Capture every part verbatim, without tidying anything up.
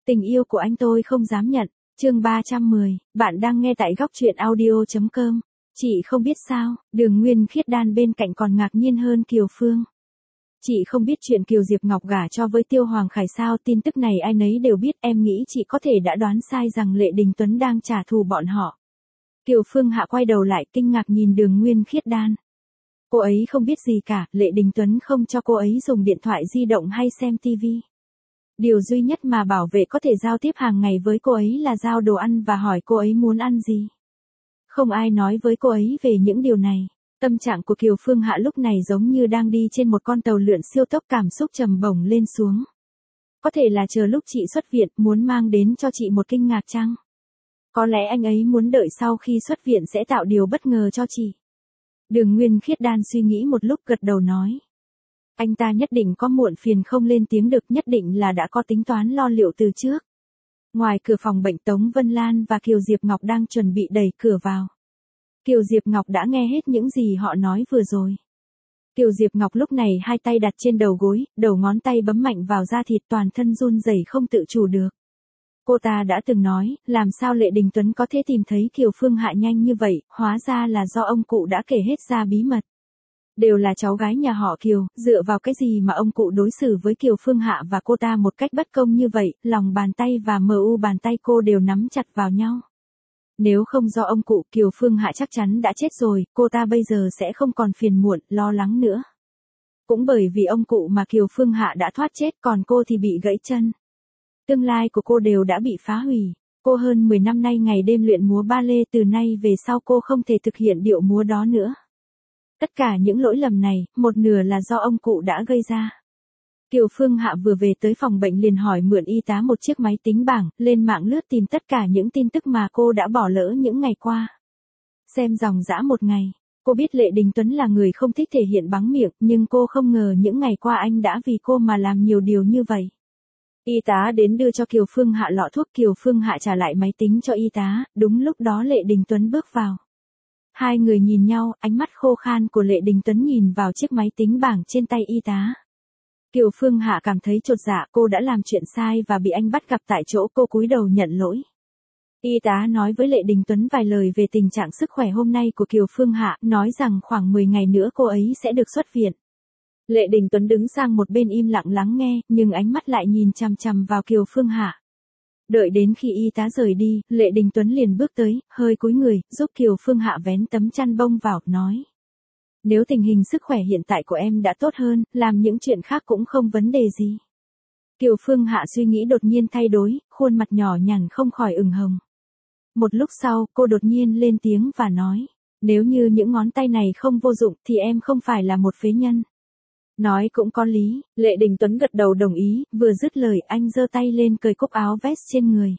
Tình yêu của anh tôi không dám nhận. Chương ba trăm mười, bạn đang nghe tại góc truyện audio chấm com. Chị không biết sao, Đường Nguyên Khiết Đan bên cạnh còn ngạc nhiên hơn Kiều Phương. Chị không biết chuyện Kiều Diệp Ngọc gả cho với Tiêu Hoàng Khải sao, tin tức này ai nấy đều biết, em nghĩ chị có thể đã đoán sai rằng Lệ Đình Tuấn đang trả thù bọn họ. Kiều Phương Hạ quay đầu lại kinh ngạc nhìn Đường Nguyên Khiết Đan. Cô ấy không biết gì cả, Lệ Đình Tuấn không cho cô ấy dùng điện thoại di động hay xem tivi. Điều duy nhất mà bảo vệ có thể giao tiếp hàng ngày với cô ấy là giao đồ ăn và hỏi cô ấy muốn ăn gì. Không ai nói với cô ấy về những điều này. Tâm trạng của Kiều Phương Hạ lúc này giống như đang đi trên một con tàu lượn siêu tốc, cảm xúc trầm bổng lên xuống. Có thể là chờ lúc chị xuất viện muốn mang đến cho chị một kinh ngạc chăng? Có lẽ anh ấy muốn đợi sau khi xuất viện sẽ tạo điều bất ngờ cho chị. Đường Nguyên Khiết Đan suy nghĩ một lúc gật đầu nói. Anh ta nhất định có muộn phiền không lên tiếng được, nhất định là đã có tính toán lo liệu từ trước. Ngoài cửa phòng bệnh, Tống Vân Lan và Kiều Diệp Ngọc đang chuẩn bị đẩy cửa vào. Kiều Diệp Ngọc đã nghe hết những gì họ nói vừa rồi. Kiều Diệp Ngọc lúc này hai tay đặt trên đầu gối, đầu ngón tay bấm mạnh vào da thịt, toàn thân run rẩy không tự chủ được. Cô ta đã từng nói, làm sao Lệ Đình Tuấn có thể tìm thấy Kiều Phương Hạ nhanh như vậy, hóa ra là do ông cụ đã kể hết ra bí mật. Đều là cháu gái nhà họ Kiều, dựa vào cái gì mà ông cụ đối xử với Kiều Phương Hạ và cô ta một cách bất công như vậy, lòng bàn tay và mờ u bàn tay cô đều nắm chặt vào nhau. Nếu không do ông cụ, Kiều Phương Hạ chắc chắn đã chết rồi, cô ta bây giờ sẽ không còn phiền muộn, lo lắng nữa. Cũng bởi vì ông cụ mà Kiều Phương Hạ đã thoát chết, còn cô thì bị gãy chân. Tương lai của cô đều đã bị phá hủy. Cô hơn mười năm nay ngày đêm luyện múa ba lê, từ nay về sau cô không thể thực hiện điệu múa đó nữa. Tất cả những lỗi lầm này, một nửa là do ông cụ đã gây ra. Kiều Phương Hạ vừa về tới phòng bệnh liền hỏi mượn y tá một chiếc máy tính bảng, lên mạng lướt tìm tất cả những tin tức mà cô đã bỏ lỡ những ngày qua. Xem dòng dã một ngày, cô biết Lệ Đình Tuấn là người không thích thể hiện bằng miệng, nhưng cô không ngờ những ngày qua anh đã vì cô mà làm nhiều điều như vậy. Y tá đến đưa cho Kiều Phương Hạ lọ thuốc, Kiều Phương Hạ trả lại máy tính cho y tá, đúng lúc đó Lệ Đình Tuấn bước vào. Hai người nhìn nhau, ánh mắt khô khan của Lệ Đình Tuấn nhìn vào chiếc máy tính bảng trên tay y tá. Kiều Phương Hạ cảm thấy chột dạ, cô đã làm chuyện sai và bị anh bắt gặp tại chỗ, cô cúi đầu nhận lỗi. Y tá nói với Lệ Đình Tuấn vài lời về tình trạng sức khỏe hôm nay của Kiều Phương Hạ, nói rằng khoảng mười ngày nữa cô ấy sẽ được xuất viện. Lệ Đình Tuấn đứng sang một bên im lặng lắng nghe, nhưng ánh mắt lại nhìn chằm chằm vào Kiều Phương Hạ. Đợi đến khi y tá rời đi, Lệ Đình Tuấn liền bước tới, hơi cúi người, giúp Kiều Phương Hạ vén tấm chăn bông vào, nói. Nếu tình hình sức khỏe hiện tại của em đã tốt hơn, làm những chuyện khác cũng không vấn đề gì. Kiều Phương Hạ suy nghĩ đột nhiên thay đổi, khuôn mặt nhỏ nhắn không khỏi ửng hồng. Một lúc sau, cô đột nhiên lên tiếng và nói. Nếu như những ngón tay này không vô dụng thì em không phải là một phế nhân. Nói cũng có lý, Lệ Đình Tuấn gật đầu đồng ý, vừa dứt lời anh giơ tay lên cởi cúc áo vest trên người.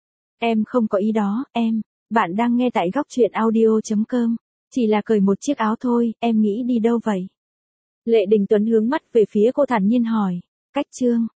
Em không có ý đó, em, bạn đang nghe tại góc truyện audio chấm com, chỉ là cởi một chiếc áo thôi, em nghĩ đi đâu vậy? Lệ Đình Tuấn hướng mắt về phía cô thản nhiên hỏi, cách chương,